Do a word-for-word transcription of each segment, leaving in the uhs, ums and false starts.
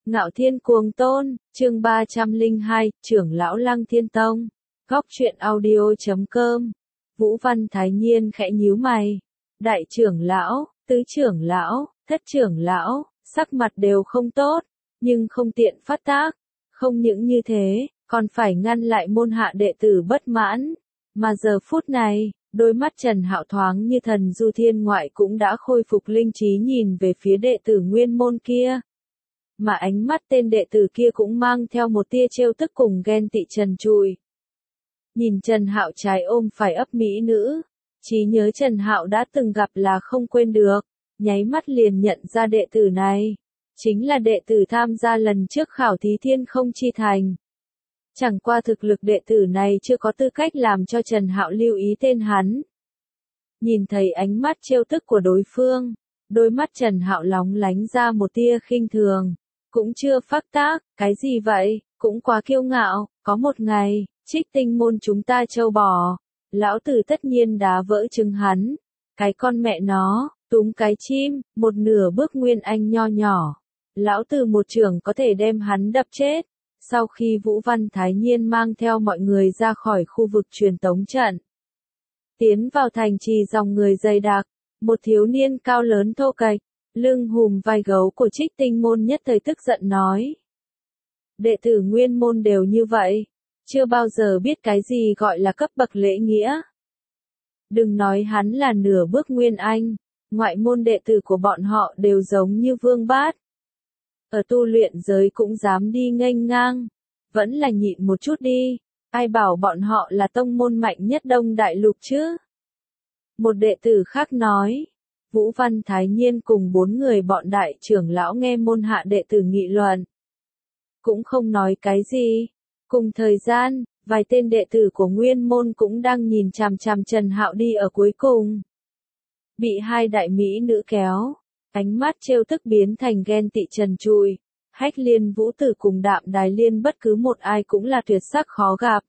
Ngạo Thiên Cuồng Tôn, chương ba trăm lẻ hai, trưởng lão Lăng Thiên Tông. Góc truyện audio chấm com. Vũ Văn Thái Nhiên khẽ nhíu mày. Đại trưởng lão, tứ trưởng lão, thất trưởng lão, sắc mặt đều không tốt, nhưng không tiện phát tác. Không những như thế, còn phải ngăn lại môn hạ đệ tử bất mãn. Mà giờ phút này, đôi mắt Trần Hạo thoáng như thần du thiên ngoại cũng đã khôi phục linh trí nhìn về phía đệ tử nguyên môn kia. Mà ánh mắt tên đệ tử kia cũng mang theo một tia trêu tức cùng ghen tị trần trụi. Nhìn Trần Hạo trái ôm phải ấp mỹ nữ, trí nhớ Trần Hạo đã từng gặp là không quên được, nháy mắt liền nhận ra đệ tử này. Chính là đệ tử tham gia lần trước khảo thí thiên không chi thành. Chẳng qua thực lực đệ tử này chưa có tư cách làm cho Trần Hạo lưu ý tên hắn. Nhìn thấy ánh mắt trêu tức của đối phương, đôi mắt Trần Hạo lóng lánh ra một tia khinh thường. Cũng chưa phát tác, cái gì vậy, cũng quá kiêu ngạo, có một ngày, Trích Tinh môn chúng ta trâu bò. Lão tử tất nhiên đá vỡ trứng hắn. Cái con mẹ nó, túm cái chim, một nửa bước nguyên anh nho nhỏ. Lão tử một trường có thể đem hắn đập chết. Sau khi Vũ Văn Thái Nhiên mang theo mọi người ra khỏi khu vực truyền tống trận, tiến vào thành trì dòng người dày đặc, một thiếu niên cao lớn thô kệch, lưng hùm vai gấu của Trích Tinh môn nhất thời tức giận nói. Đệ tử nguyên môn đều như vậy, chưa bao giờ biết cái gì gọi là cấp bậc lễ nghĩa. Đừng nói hắn là nửa bước nguyên anh, ngoại môn đệ tử của bọn họ đều giống như vương bát. Ở tu luyện giới cũng dám đi nghênh ngang, vẫn là nhịn một chút đi, ai bảo bọn họ là tông môn mạnh nhất Đông Đại Lục chứ. Một đệ tử khác nói. Vũ Văn Thái Nhiên cùng bốn người bọn đại trưởng lão nghe môn hạ đệ tử nghị luận. Cũng không nói cái gì. Cùng thời gian, vài tên đệ tử của nguyên môn cũng đang nhìn chằm chằm Trần Hạo đi ở cuối cùng. Bị hai đại mỹ nữ kéo, ánh mắt trêu tức biến thành ghen tị trần trụi. Hách Liên Vũ Tử cùng Đạm Đài Liên bất cứ một ai cũng là tuyệt sắc khó gặp.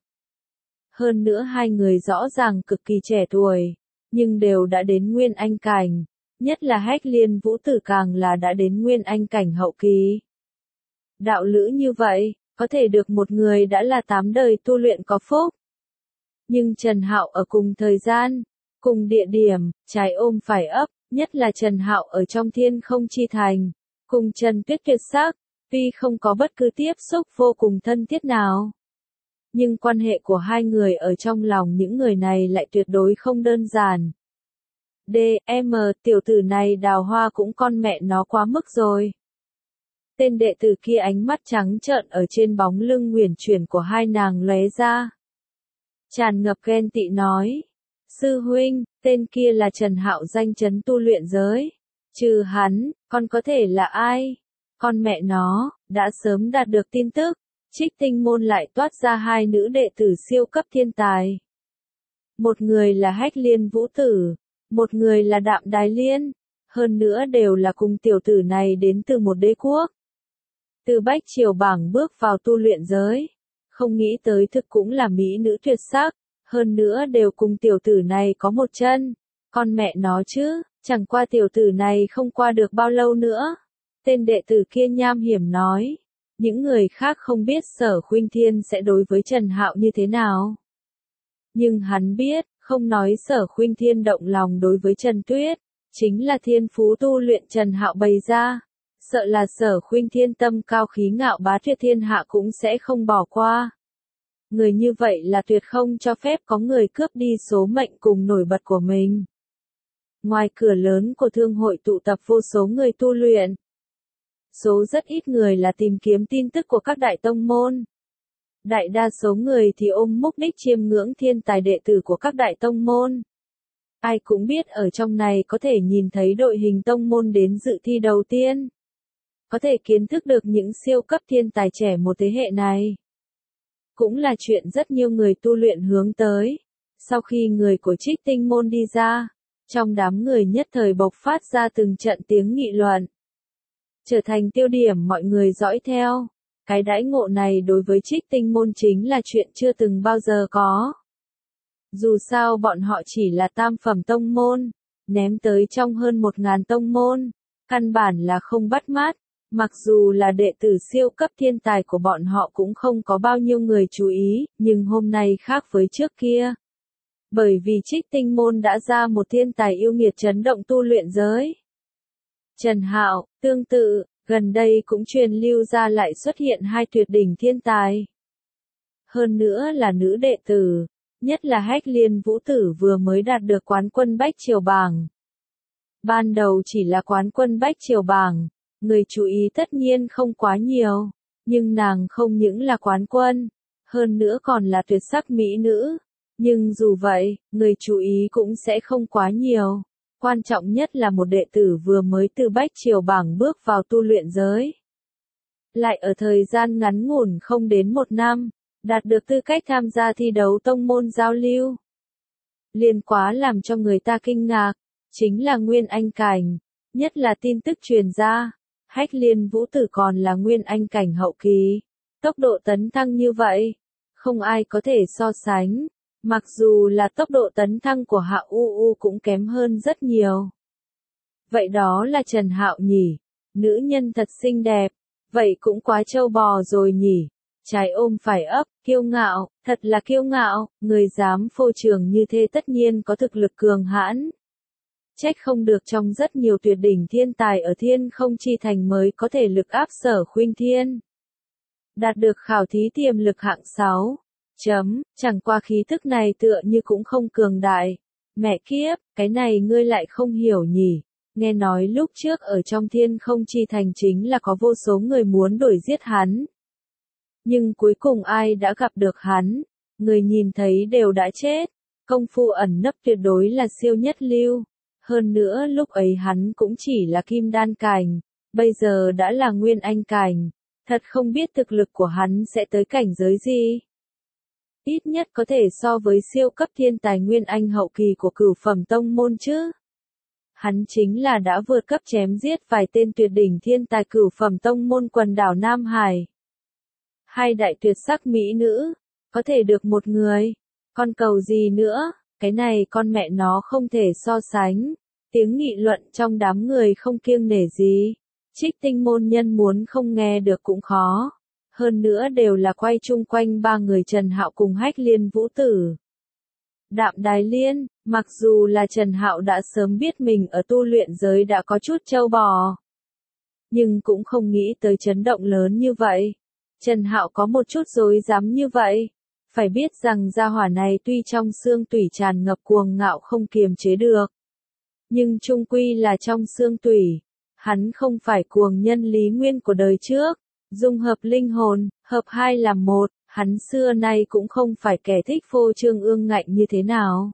Hơn nữa hai người rõ ràng cực kỳ trẻ tuổi, nhưng đều đã đến nguyên anh cảnh. Nhất là Hách Liên Vũ Tử càng là đã đến nguyên anh cảnh hậu kỳ. Đạo lữ như vậy, có thể được một người đã là tám đời tu luyện có phúc. Nhưng Trần Hạo ở cùng thời gian, cùng địa điểm, trái ôm phải ấp, nhất là Trần Hạo ở trong thiên không chi thành, cùng Trần Tuyết tuyệt sắc, tuy không có bất cứ tiếp xúc vô cùng thân thiết nào. Nhưng quan hệ của hai người ở trong lòng những người này lại tuyệt đối không đơn giản. D, M, tiểu tử này đào hoa cũng con mẹ nó quá mức rồi. Tên đệ tử kia ánh mắt trắng trợn ở trên bóng lưng huyền chuyển của hai nàng lóe ra. Tràn ngập ghen tị nói. Sư huynh, tên kia là Trần Hạo danh chấn tu luyện giới. Trừ hắn, còn có thể là ai? Con mẹ nó, đã sớm đạt được tin tức. Trích Tinh môn lại toát ra hai nữ đệ tử siêu cấp thiên tài. Một người là Hách Liên Vũ Tử. Một người là Đạm Đài Liên, hơn nữa đều là cùng tiểu tử này đến từ một đế quốc. Từ Bách Triều Bảng bước vào tu luyện giới, không nghĩ tới thực cũng là mỹ nữ tuyệt sắc, hơn nữa đều cùng tiểu tử này có một chân. Con mẹ nó chứ, chẳng qua tiểu tử này không qua được bao lâu nữa. Tên đệ tử kia nham hiểm nói, những người khác không biết Sở Khuynh Thiên sẽ đối với Trần Hạo như thế nào. Nhưng hắn biết, không nói Sở Khuynh Thiên động lòng đối với Trần Tuyết, chính là thiên phú tu luyện Trần Hạo bày ra, sợ là Sở Khuynh Thiên tâm cao khí ngạo bá tuyệt thiên hạ cũng sẽ không bỏ qua. Người như vậy là tuyệt không cho phép có người cướp đi số mệnh cùng nổi bật của mình. Ngoài cửa lớn của thương hội tụ tập vô số người tu luyện. Số rất ít người là tìm kiếm tin tức của các đại tông môn. Đại đa số người thì ôm mục đích chiêm ngưỡng thiên tài đệ tử của các đại tông môn. Ai cũng biết ở trong này có thể nhìn thấy đội hình tông môn đến dự thi đầu tiên. Có thể kiến thức được những siêu cấp thiên tài trẻ một thế hệ này. Cũng là chuyện rất nhiều người tu luyện hướng tới. Sau khi người của Trích Tinh môn đi ra, trong đám người nhất thời bộc phát ra từng trận tiếng nghị luận. Trở thành tiêu điểm mọi người dõi theo. Cái đãi ngộ này đối với Trích Tinh môn chính là chuyện chưa từng bao giờ có. Dù sao bọn họ chỉ là tam phẩm tông môn, ném tới trong hơn một ngàn tông môn, căn bản là không bắt mắt, Mặc dù là đệ tử siêu cấp thiên tài của bọn họ cũng không có bao nhiêu người chú ý, nhưng hôm nay khác với trước kia. Bởi vì Trích Tinh Môn đã ra một thiên tài yêu nghiệt chấn động tu luyện giới. Trần Hạo, tương tự, gần đây cũng truyền lưu ra lại xuất hiện hai tuyệt đỉnh thiên tài. Hơn nữa là nữ đệ tử, nhất là Hách Liên Vũ Tử vừa mới đạt được quán quân Bách Triều Bảng. Ban đầu chỉ là quán quân Bách Triều Bảng, người chú ý tất nhiên không quá nhiều, nhưng nàng không những là quán quân, hơn nữa còn là tuyệt sắc mỹ nữ. Nhưng dù vậy, người chú ý cũng sẽ không quá nhiều. Quan trọng nhất là một đệ tử vừa mới từ Bách Triều Bảng bước vào tu luyện giới. Lại ở thời gian ngắn ngủn không đến một năm, đạt được tư cách tham gia thi đấu tông môn giao lưu. Liên quá làm cho người ta kinh ngạc, chính là Nguyên Anh Cảnh, nhất là tin tức truyền ra, Hách Liên Vũ Tử còn là Nguyên Anh Cảnh hậu kỳ. Tốc độ tấn thăng như vậy, không ai có thể so sánh. Mặc dù là tốc độ tấn thăng của Hạ U U cũng kém hơn rất nhiều. Vậy đó là Trần Hạo nhỉ? Nữ nhân thật xinh đẹp, vậy cũng quá trâu bò rồi nhỉ? Trái ôm phải ấp, kiêu ngạo, thật là kiêu ngạo, người dám phô trương như thế tất nhiên có thực lực cường hãn. Trách không được trong rất nhiều tuyệt đỉnh thiên tài ở Thiên Không Chi Thành mới có thể lực áp Sở Khuynh Thiên. Đạt được khảo thí tiềm lực hạng sáu. Chấm, chẳng qua khí thức này tựa như cũng không cường đại. Mẹ kiếp, cái này ngươi lại không hiểu nhỉ. Nghe nói lúc trước ở trong Thiên Không Chi Thành chính là có vô số người muốn đuổi giết hắn. Nhưng cuối cùng ai đã gặp được hắn, người nhìn thấy đều đã chết. Công phu ẩn nấp tuyệt đối là siêu nhất lưu. Hơn nữa lúc ấy hắn cũng chỉ là kim đan cảnh, bây giờ đã là nguyên anh cảnh. Thật không biết thực lực của hắn sẽ tới cảnh giới gì. Ít nhất có thể so với siêu cấp thiên tài nguyên anh hậu kỳ của cửu phẩm tông môn chứ. Hắn chính là đã vượt cấp chém giết vài tên tuyệt đỉnh thiên tài cửu phẩm tông môn quần đảo Nam Hải. Hai đại tuyệt sắc mỹ nữ, có thể được một người, con cầu gì nữa, cái này con mẹ nó không thể so sánh. Tiếng nghị luận trong đám người không kiêng nể gì. Trích Tinh môn nhân muốn không nghe được cũng khó. Hơn nữa đều là quay chung quanh ba người Trần Hạo cùng Hách Liên Vũ Tử. Đạm Đài Liên, mặc dù là Trần Hạo đã sớm biết mình ở tu luyện giới đã có chút trâu bò, nhưng cũng không nghĩ tới chấn động lớn như vậy. Trần Hạo có một chút dối dám như vậy. Phải biết rằng gia hỏa này tuy trong xương tủy tràn ngập cuồng ngạo không kiềm chế được, nhưng chung quy là trong xương tủy. Hắn không phải cuồng nhân Lý Nguyên của đời trước. Dung hợp linh hồn, hợp hai làm một, hắn xưa nay cũng không phải kẻ thích phô trương ương ngạnh như thế nào.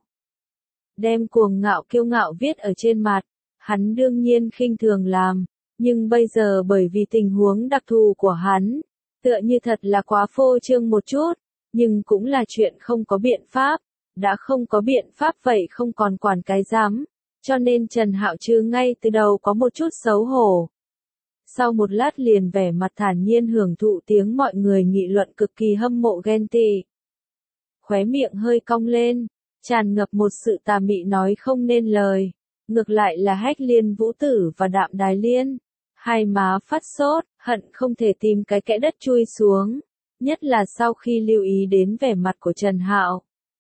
Đem cuồng ngạo kiêu ngạo viết ở trên mặt, hắn đương nhiên khinh thường làm, nhưng bây giờ bởi vì tình huống đặc thù của hắn, tựa như thật là quá phô trương một chút, nhưng cũng là chuyện không có biện pháp, đã không có biện pháp vậy không còn quản cái dám, cho nên Trần Hạo Trư ngay từ đầu có một chút xấu hổ. Sau một lát liền vẻ mặt thản nhiên hưởng thụ tiếng mọi người nghị luận cực kỳ hâm mộ ghen tị. Khóe miệng hơi cong lên, tràn ngập một sự tà mị nói không nên lời. Ngược lại là Hách Liên Vũ Tử và Đạm Đài Liên. Hai má phát sốt, hận không thể tìm cái kẽ đất chui xuống. Nhất là sau khi lưu ý đến vẻ mặt của Trần Hạo.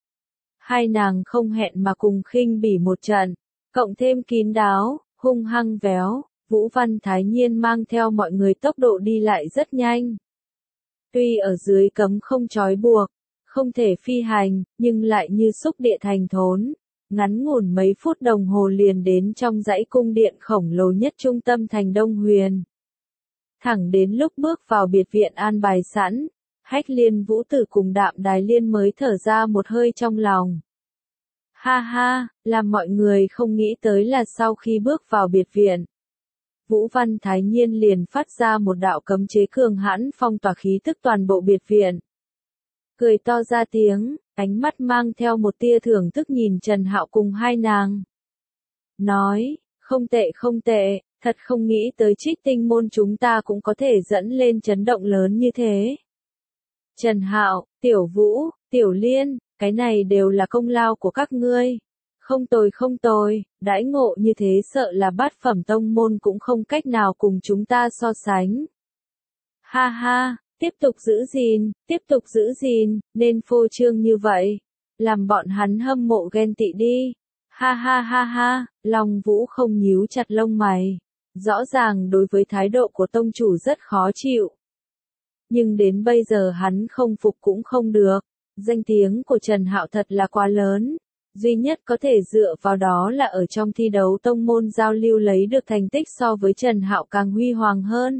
Hai nàng không hẹn mà cùng khinh bỉ một trận, cộng thêm kín đáo, hung hăng véo. Vũ Văn Thái Nhiên mang theo mọi người tốc độ đi lại rất nhanh. Tuy ở dưới cấm không trói buộc, không thể phi hành, nhưng lại như xúc địa thành thốn. Ngắn ngủn mấy phút đồng hồ liền đến trong dãy cung điện khổng lồ nhất trung tâm thành Đông Huyền. Thẳng đến lúc bước vào biệt viện an bài sẵn, Hách Liên Vũ Tử cùng Đạm Đài Liên mới thở ra một hơi trong lòng. Ha ha, làm mọi người không nghĩ tới là sau khi bước vào biệt viện, Vũ Văn Thái Nhiên liền phát ra một đạo cấm chế cường hãn phong tỏa khí tức toàn bộ biệt viện. Cười to ra tiếng, ánh mắt mang theo một tia thưởng thức nhìn Trần Hạo cùng hai nàng. Nói, không tệ không tệ, thật không nghĩ tới Trích Tinh môn chúng ta cũng có thể dẫn lên chấn động lớn như thế. Trần Hạo, Tiểu Vũ, Tiểu Liên, cái này đều là công lao của các ngươi. Không tồi không tồi, đãi ngộ như thế sợ là bát phẩm tông môn cũng không cách nào cùng chúng ta so sánh. Ha ha, tiếp tục giữ gìn, tiếp tục giữ gìn, nên phô trương như vậy. Làm bọn hắn hâm mộ ghen tị đi. Ha ha ha ha, Long Vũ không nhíu chặt lông mày. Rõ ràng đối với thái độ của tông chủ rất khó chịu. Nhưng đến bây giờ hắn không phục cũng không được. Danh tiếng của Trần Hạo thật là quá lớn. Duy nhất có thể dựa vào đó là ở trong thi đấu tông môn giao lưu lấy được thành tích so với Trần Hạo càng huy hoàng hơn.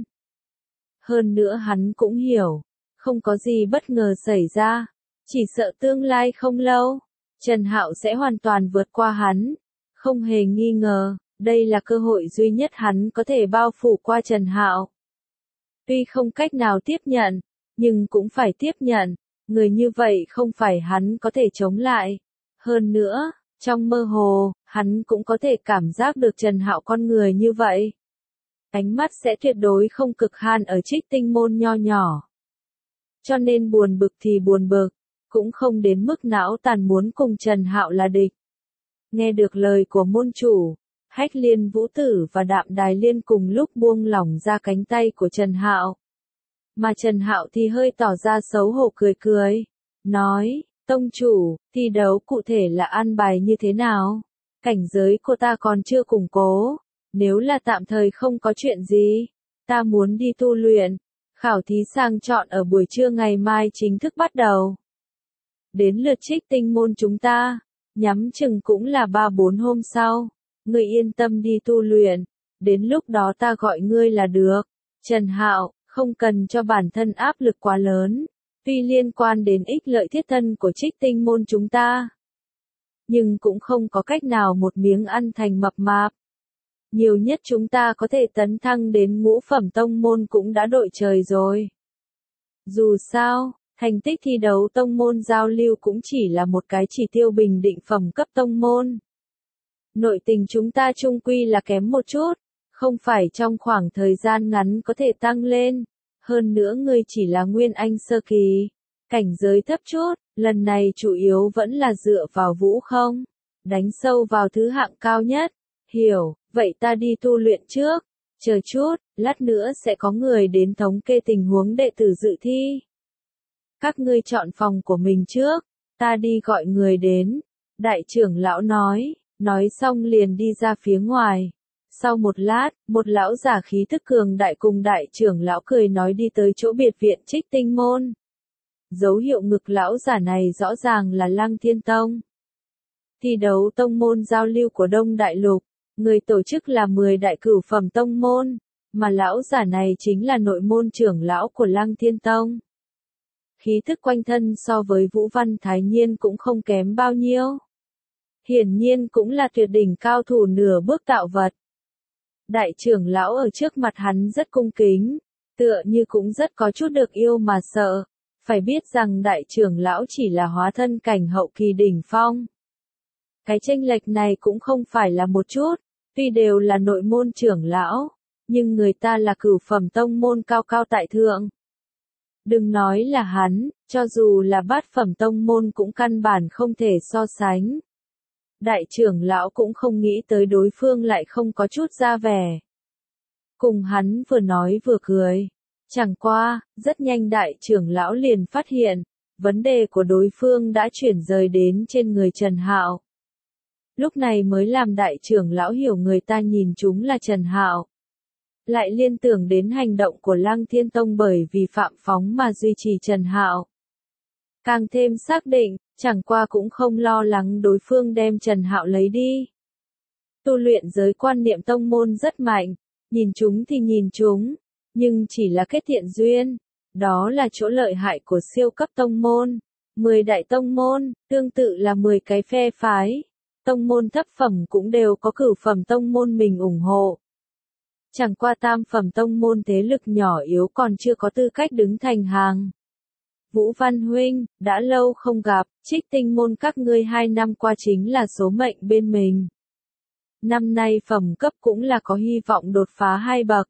Hơn nữa hắn cũng hiểu, không có gì bất ngờ xảy ra, chỉ sợ tương lai không lâu, Trần Hạo sẽ hoàn toàn vượt qua hắn. Không hề nghi ngờ, đây là cơ hội duy nhất hắn có thể bao phủ qua Trần Hạo. Tuy không cách nào tiếp nhận, nhưng cũng phải tiếp nhận, người như vậy không phải hắn có thể chống lại. Hơn nữa, trong mơ hồ, hắn cũng có thể cảm giác được Trần Hạo con người như vậy. Ánh mắt sẽ tuyệt đối không cực hạn ở Trích Tinh môn nho nhỏ. Cho nên buồn bực thì buồn bực, cũng không đến mức não tàn muốn cùng Trần Hạo là địch. Nghe được lời của môn chủ, Hách Liên Vũ Tử và Đạm Đài Liên cùng lúc buông lỏng ra cánh tay của Trần Hạo. Mà Trần Hạo thì hơi tỏ ra xấu hổ cười cười, nói, tông chủ, thi đấu cụ thể là an bài như thế nào? Cảnh giới của ta còn chưa củng cố, nếu là tạm thời không có chuyện gì, ta muốn đi tu luyện, khảo thí sang chọn ở buổi trưa ngày mai chính thức bắt đầu. Đến lượt Trích Tinh môn chúng ta, nhắm chừng cũng là ba bốn hôm sau, ngươi yên tâm đi tu luyện, đến lúc đó ta gọi ngươi là được. Trần Hạo, không cần cho bản thân áp lực quá lớn. Tuy liên quan đến ích lợi thiết thân của Trích Tinh môn chúng ta, nhưng cũng không có cách nào một miếng ăn thành mập mạp. Nhiều nhất chúng ta có thể tấn thăng đến ngũ phẩm tông môn cũng đã đội trời rồi. Dù sao, thành tích thi đấu tông môn giao lưu cũng chỉ là một cái chỉ tiêu bình định phẩm cấp tông môn. Nội tình chúng ta chung quy là kém một chút, không phải trong khoảng thời gian ngắn có thể tăng lên. Hơn nữa ngươi chỉ là nguyên anh sơ kỳ, cảnh giới thấp chút, lần này chủ yếu vẫn là dựa vào vũ không, đánh sâu vào thứ hạng cao nhất. Hiểu, vậy ta đi tu luyện trước, chờ chút, lát nữa sẽ có người đến thống kê tình huống đệ tử dự thi. Các ngươi chọn phòng của mình trước, ta đi gọi người đến. Đại trưởng lão nói, nói xong liền đi ra phía ngoài. Sau một lát, một lão giả khí tức cường đại cùng đại trưởng lão cười nói đi tới chỗ biệt viện Trích Tinh môn. Dấu hiệu ngực lão giả này rõ ràng là Lăng Thiên Tông. Thi đấu tông môn giao lưu của Đông Đại Lục, người tổ chức là mười đại cửu phẩm tông môn, mà lão giả này chính là nội môn trưởng lão của Lăng Thiên Tông. Khí thức quanh thân so với Vũ Văn Thái Nhiên cũng không kém bao nhiêu. Hiển nhiên cũng là tuyệt đỉnh cao thủ nửa bước tạo vật. Đại trưởng lão ở trước mặt hắn rất cung kính, tựa như cũng rất có chút được yêu mà sợ. Phải biết rằng đại trưởng lão chỉ là hóa thân cảnh hậu kỳ đỉnh phong. Cái chênh lệch này cũng không phải là một chút, tuy đều là nội môn trưởng lão, nhưng người ta là cửu phẩm tông môn cao cao tại thượng. Đừng nói là hắn, cho dù là bát phẩm tông môn cũng căn bản không thể so sánh. Đại trưởng lão cũng không nghĩ tới đối phương lại không có chút ra vẻ. Cùng hắn vừa nói vừa cười. Chẳng qua, rất nhanh đại trưởng lão liền phát hiện, vấn đề của đối phương đã chuyển rời đến trên người Trần Hạo. Lúc này mới làm đại trưởng lão hiểu người ta nhìn chúng là Trần Hạo. Lại liên tưởng đến hành động của Lăng Thiên Tông bởi vì Phạm Phóng mà duy trì Trần Hạo. Càng thêm xác định, chẳng qua cũng không lo lắng đối phương đem Trần Hạo lấy đi. Tu luyện giới quan niệm tông môn rất mạnh, nhìn chúng thì nhìn chúng, nhưng chỉ là kết thiện duyên. Đó là chỗ lợi hại của siêu cấp tông môn. Mười đại tông môn, tương tự là mười cái phe phái. Tông môn thấp phẩm cũng đều có cửu phẩm tông môn mình ủng hộ. Chẳng qua tam phẩm tông môn thế lực nhỏ yếu còn chưa có tư cách đứng thành hàng. Vũ Văn huynh, đã lâu không gặp, Trích Tinh môn các ngươi hai năm qua chính là số mệnh bên mình. Năm nay phẩm cấp cũng là có hy vọng đột phá hai bậc.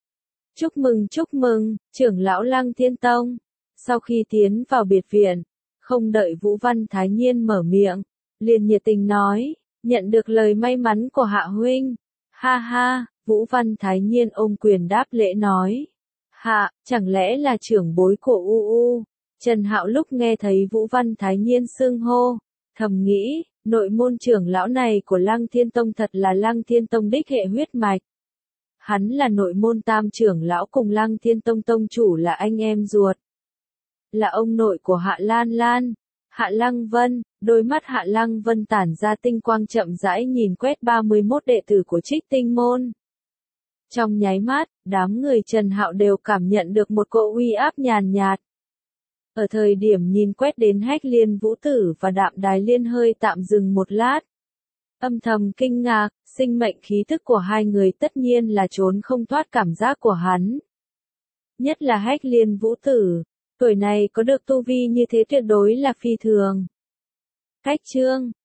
Chúc mừng chúc mừng, trưởng lão Lăng Thiên Tông. Sau khi tiến vào biệt viện, không đợi Vũ Văn Thái Nhiên mở miệng, liền nhiệt tình nói, Nhận được lời may mắn của Hạ huynh. Ha ha, Vũ Văn Thái Nhiên ôm quyền đáp lễ nói. Hạ, chẳng lẽ là trưởng bối của U U? Trần Hạo lúc nghe thấy Vũ Văn Thái Nhiên xưng hô, thầm nghĩ, nội môn trưởng lão này của Lăng Thiên Tông thật là Lăng Thiên Tông đích hệ huyết mạch. Hắn là nội môn tam trưởng lão cùng Lăng Thiên Tông tông chủ là anh em ruột. Là ông nội của Hạ Lan Lan. Hạ Lăng Vân, đôi mắt Hạ Lăng Vân tản ra tinh quang chậm rãi nhìn quét ba mươi mốt đệ tử của Trích Tinh môn. Trong nháy mắt, đám người Trần Hạo đều cảm nhận được một cỗ uy áp nhàn nhạt. Ở thời điểm nhìn quét đến Hách Liên Vũ Tử và Đạm Đài Liên hơi tạm dừng một lát. Âm thầm kinh ngạc, sinh mệnh khí thức của hai người tất nhiên là trốn không thoát cảm giác của hắn. Nhất là Hách Liên Vũ Tử, tuổi này có được tu vi như thế tuyệt đối là phi thường. Cách chương